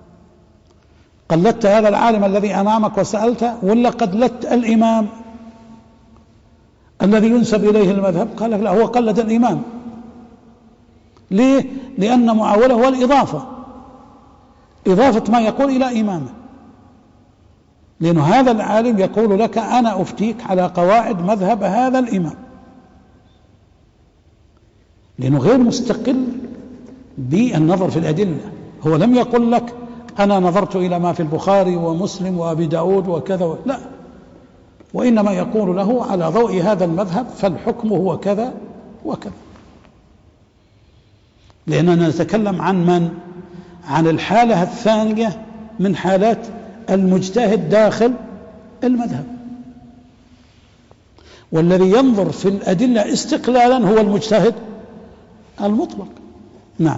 قلدت هذا العالم الذي أمامك وسألته، ولا قلدت الإمام الذي ينسب إليه المذهب؟ قال لك لا، هو قلد الإمام. ليه؟ لأن معاوله هو الإضافة، إضافة ما يقول إلى إمامه، لأن هذا العالم يقول لك أنا أفتيك على قواعد مذهب هذا الإمام، لأنه غير مستقل بالنظر في الأدلة. هو لم يقل لك أنا نظرت إلى ما في البخاري ومسلم وأبي داود وكذا، لا، وإنما يقول له على ضوء هذا المذهب فالحكم هو كذا وكذا. لأننا نتكلم عن من؟ عن الحالة الثانية من حالات المجتهد داخل المذهب، والذي ينظر في الأدلة استقلالا هو المجتهد المطلق. نعم.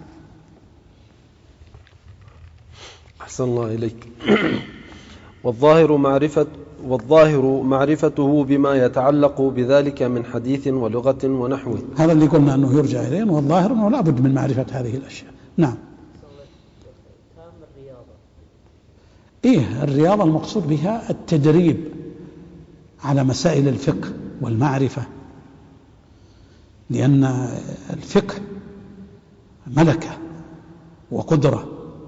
أحسن الله إليك. والظاهر معرفة والظاهر معرفته بما يتعلق بذلك من حديث ولغة ونحو. هذا اللي قلنا أنه يرجع إليه، والظاهر أنه لا بد من معرفة هذه الأشياء. نعم. إيه الرياضة المقصود بها التدريب على مسائل الفقه والمعرفة، لأن الفقه ملكة وقدرة،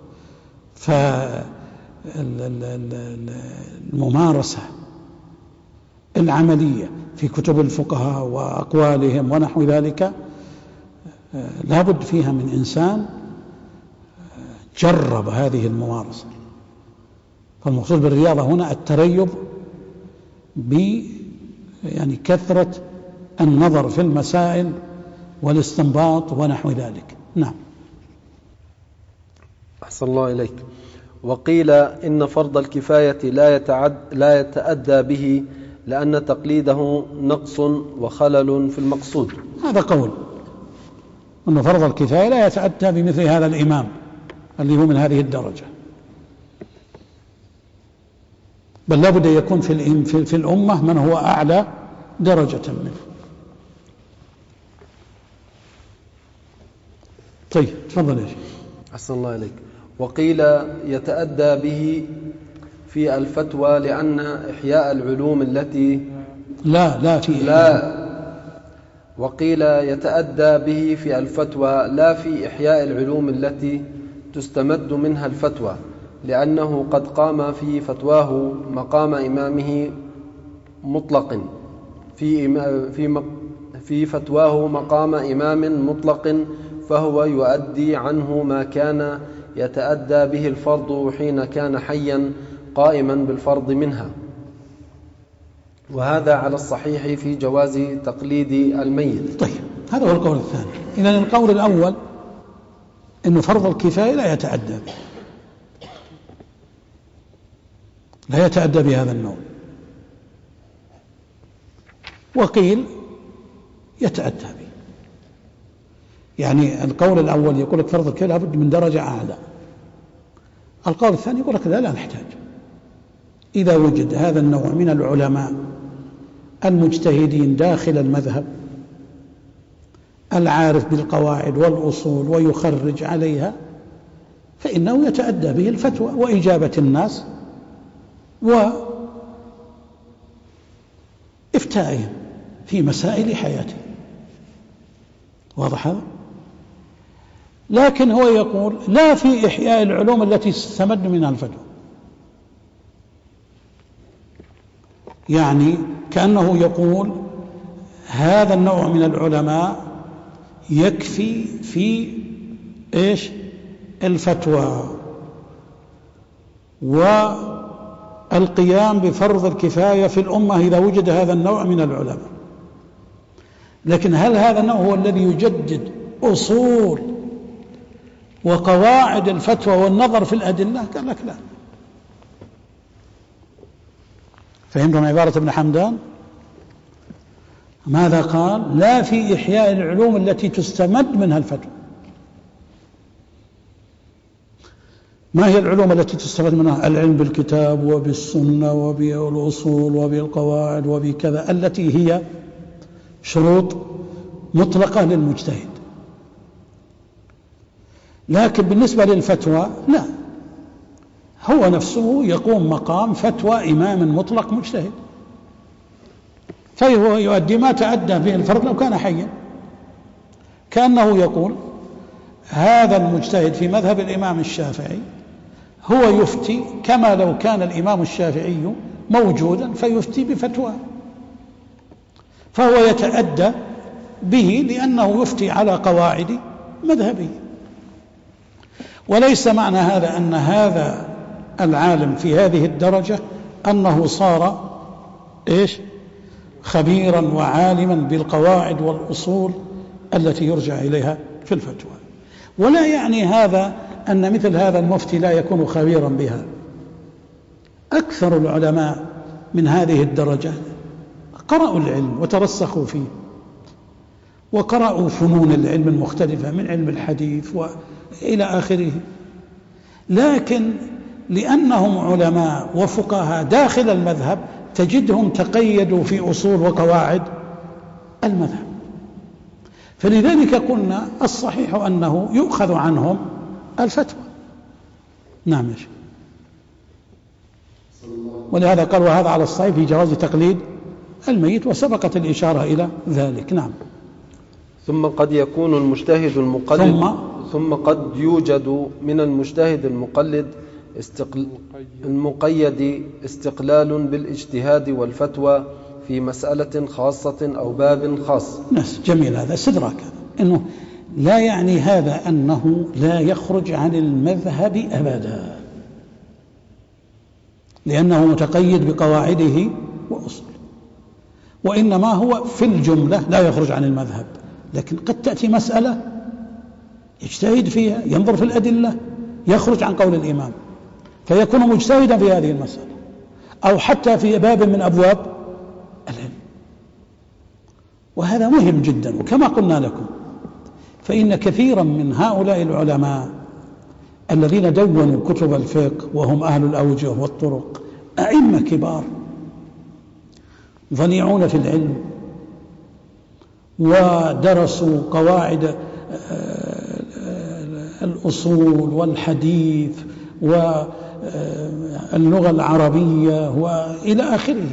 فالممارسة العملية في كتب الفقهاء وأقوالهم ونحو ذلك لا بد فيها من إنسان جرب هذه الممارسة. فالمقصود بالرياضة هنا التريب ب يعني كثرة النظر في المسائل والاستنباط ونحو ذلك. نعم. أحسن الله إليك. وقيل إن فرض الكفاية لا يتعد لا يتأدى به لأن تقليده نقص وخلل في المقصود. هذا قول أن فرض الكفاية لا يتأدى بمثل هذا الإمام اللي هو من هذه الدرجة، بل لا بد يكون في, في الأمة من هو أعلى درجة منه. طيب تفضل يا شيخ. أحسن الله إليك. وقيل يتأدى به في الفتوى لأن إحياء العلوم التي لا لا في لا وقيل يتأدى به في الفتوى لا في إحياء العلوم التي تستمد منها الفتوى، لأنه قد قام في فتواه مقام إمامه مطلق في في في فتواه مقام إمام مطلق، فهو يؤدي عنه ما كان يتأدى به الفرض حين كان حيا قائما بالفرض منها، وهذا على الصحيح في جواز تقليد الميت. طيب هذا هو القول الثاني. إذن القول الأول إنه فرض الكفاية لا يتأدى به، لا يتأدى بهذا النوع، وقيل يتأتى به. يعني القول الأول يقول لك فرض الكفاية لابد من درجة أعلى، القول الثاني يقول لك لا لا نحتاج. إذا وجد هذا النوع من العلماء المجتهدين داخل المذهب العارف بالقواعد والأصول ويخرج عليها، فإنه يتأدى به الفتوى وإجابة الناس وإفتائهم في مسائل حياتهم. واضح هذا؟ لكن هو يقول لا في إحياء العلوم التي تستمد منها الفتوى، يعني كأنه يقول هذا النوع من العلماء يكفي في إيش الفتوى والقيام بفرض الكفاية في الأمة إذا وجد هذا النوع من العلماء. لكن هل هذا النوع هو الذي يجدد أصول وقواعد الفتوى والنظر في الأدلة؟ قال لك لا. فهمتم عبارة ابن حمدان؟ ماذا قال؟ لا في إحياء العلوم التي تستمد منها الفتوى. ما هي العلوم التي تستمد منها؟ العلم بالكتاب وبالسنة وبالأصول وبالقواعد وبكذا، التي هي شروط مطلقة للمجتهد. لكن بالنسبة للفتوى لا، هو نفسه يقوم مقام فتوى إمام مطلق مجتهد، فهو يؤدي ما تأدى به الفرد لو كان حيا. كأنه يقول هذا المجتهد في مذهب الإمام الشافعي هو يفتي كما لو كان الإمام الشافعي موجودا فيفتي بفتوى، فهو يتأدى به لأنه يفتي على قواعد مذهبية. وليس معنى هذا أن هذا العالم في هذه الدرجة أنه صار إيش خبيرا وعالما بالقواعد والأصول التي يرجع إليها في الفتوى. ولا يعني هذا أن مثل هذا المفتي لا يكون خبيرا بها. أكثر العلماء من هذه الدرجة قرأوا العلم وترسخوا فيه، وقرأوا فنون العلم المختلفة من علم الحديث وإلى آخره، لكن لأنهم علماء وفقهاء داخل المذهب تجدهم تقيدوا في أصول وقواعد المذهب. فلذلك قلنا الصحيح أنه يؤخذ عنهم الفتوى. نعم يا شيخ. ولهذا قال وهذا على الصحيح في جواز تقليد الميت، وسبقت الإشارة إلى ذلك. نعم. ثم قد يكون المجتهد المقلد ثم, ثم قد يوجد من المجتهد المقلد استقل... المقيد استقلال بالاجتهاد والفتوى في مسألة خاصة أو باب خاص. ناس جميل، هذا استدراك، إنه لا يعني هذا أنه لا يخرج عن المذهب أبدا، لأنه متقيد بقواعده وأصوله، وإنما هو في الجملة لا يخرج عن المذهب. لكن قد تأتي مسألة يجتهد فيها، ينظر في الأدلة، يخرج عن قول الإمام فيكون مجتهدا في هذه المسألة، أو حتى في باب من أبواب العلم. وهذا مهم جدا. وكما قلنا لكم فإن كثيرا من هؤلاء العلماء الذين دونوا كتب الفقه وهم أهل الأوجه والطرق أئمة كبار ضنيعون في العلم، ودرسوا قواعد الأصول والحديث واللغة العربية وإلى آخره،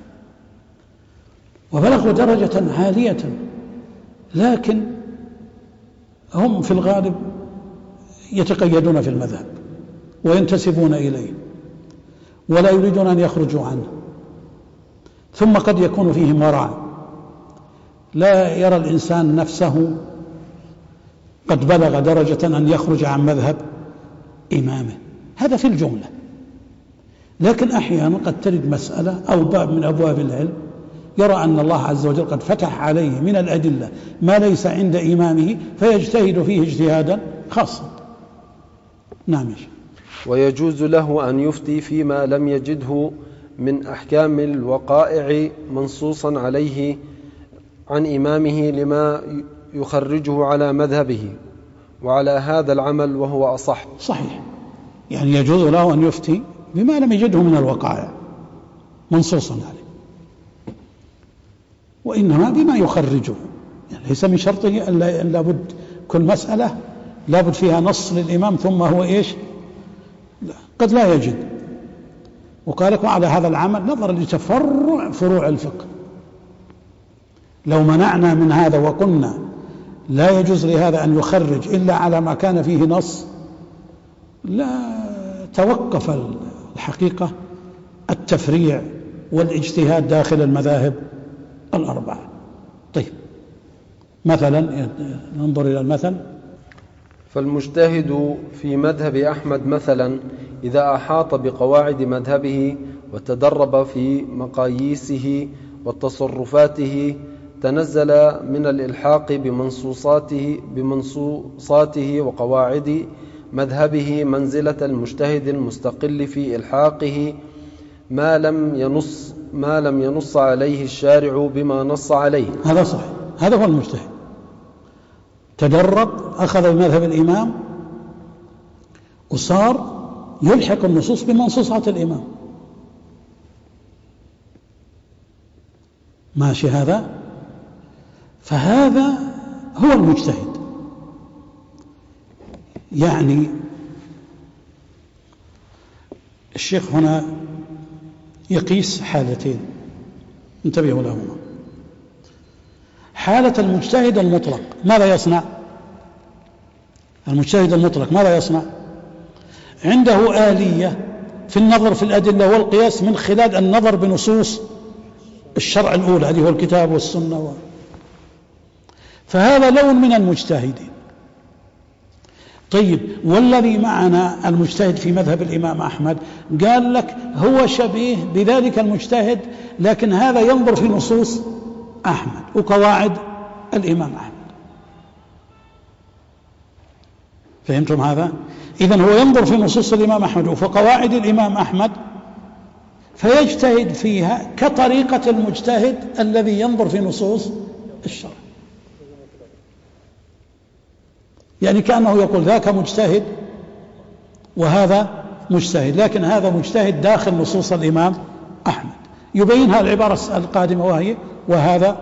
وبلغوا درجة عالية، لكن هم في الغالب يتقيدون في المذهب وينتسبون إليه ولا يريدون أن يخرجوا عنه. ثم قد يكون فيهم ورع، لا يرى الإنسان نفسه قد بلغ درجة أن يخرج عن مذهب إمامه، هذا في الجملة. لكن أحيانا قد ترد مسألة أو باب من أبواب العلم يرى أن الله عز وجل قد فتح عليه من الأدلة ما ليس عند إمامه فيجتهد فيه اجتهادا خاصا. نعم. ويجوز له أن يفتي فيما لم يجده من أحكام الوقائع منصوصا عليه عن إمامه لما يخرجه على مذهبه، وعلى هذا العمل وهو أصح. صحيح، يعني يجوز له أن يفتي بما لم يجده من الوقائع منصوصا عليه، وإنما بما يخرجه، يعني ليس من شرطه أن لابد كل مسألة لابد فيها نص للإمام ثم هو إيش، لا، قد لا يجد. وقالك وعلى هذا العمل نظرا لتفرع فروع الفقه، لو منعنا من هذا وقلنا لا يجوز لهذا أن يخرج إلا على ما كان فيه نص، لا توقف الحقيقة التفريع والاجتهاد داخل المذاهب الأربعة. طيب مثلا ننظر إلى المثل. فالمجتهد في مذهب أحمد مثلا إذا أحاط بقواعد مذهبه وتدرب في مقاييسه وتصرفاته تنزل من الإلحاق بمنصوصاته, بمنصوصاته وقواعد مذهبه منزلة المجتهد المستقل في إلحاقه ما لم ينص ما لم ينص عليه الشارع بما نص عليه. هذا صحيح، هذا هو المجتهد، تدرب، أخذ بمذهب الإمام وصار يلحق النصوص بمنصوصات الإمام، ماشي هذا، فهذا هو المجتهد. يعني الشيخ هنا يقيس حالتين انتبهوا لهما. حالة المجتهد المطلق ماذا يصنع؟ المجتهد المطلق ماذا يصنع؟ عنده آلية في النظر في الأدلة والقياس من خلال النظر بنصوص الشرع الأولى، هذه هو الكتاب والسنة و... فهذا لون من المجتهدين. طيب والذي معنا المجتهد في مذهب الإمام أحمد قال لك هو شبيه بذلك المجتهد، لكن هذا ينظر في نصوص أحمد وقواعد الإمام أحمد. فهمتم هذا؟ إذن هو ينظر في نصوص الإمام أحمد وفي قواعد الإمام أحمد فيجتهد فيها كطريقة المجتهد الذي ينظر في نصوص الشرع. يعني كأنه يقول ذاك مجتهد وهذا مجتهد، لكن هذا مجتهد داخل نصوص الإمام أحمد. يبينها العبارة القادمة وهي وهذا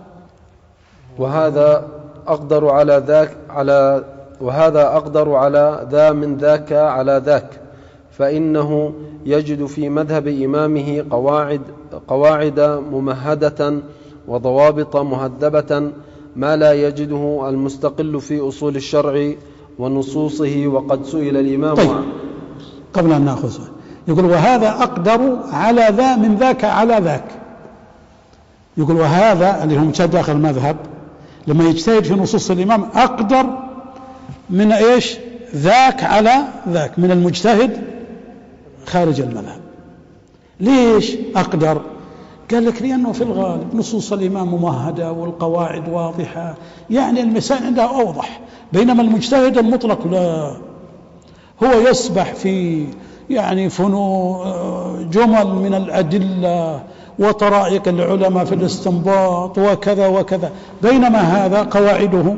وهذا أقدر على ذاك على وهذا أقدر على ذا من ذاك على ذاك، فإنه يجد في مذهب إمامه قواعد قواعد ممهدة وضوابط مهذبة ما لا يجده المستقل في أصول الشرع ونصوصه. وقد سئل الإمام. طيب قبل أن نأخذه يقول وهذا أقدر على ذا من ذاك على ذاك. يقول وهذا اللي هو مجتهد داخل المذهب لما يجتهد في نصوص الإمام أقدر من إيش ذاك على ذاك، من المجتهد خارج المذهب. ليش أقدر؟ قال لك لأنه في الغالب نصوص الإمام ممهدة والقواعد واضحة، يعني المسائل عندها أوضح، بينما المجتهد المطلق لا، هو يسبح في يعني فنو جمل من الأدلة وطرائق العلماء في الاستنباط وكذا وكذا، بينما هذا قواعده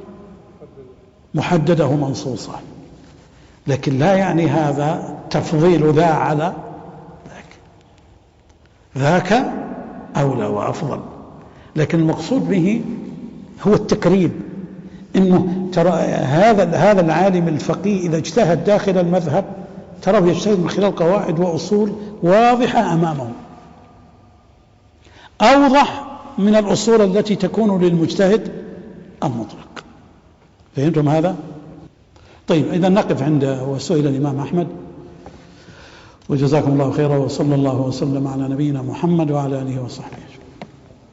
محددة ومنصوصة. لكن لا يعني هذا تفضيل ذا على ذاك، ذاك أولى وأفضل، لكن المقصود به هو التقريب، إنه ترى هذا هذا العالم الفقيه إذا اجتهد داخل المذهب ترى يجتهد من خلال قواعد وأصول واضحة أمامه، أوضح من الأصول التي تكون للمجتهد المطلق. فهمتم هذا؟ طيب إذا نقف عند وسئل الإمام أحمد، وجزاكم الله خيرا، وصلى الله وسلم على نبينا محمد وعلى آله وصحبه.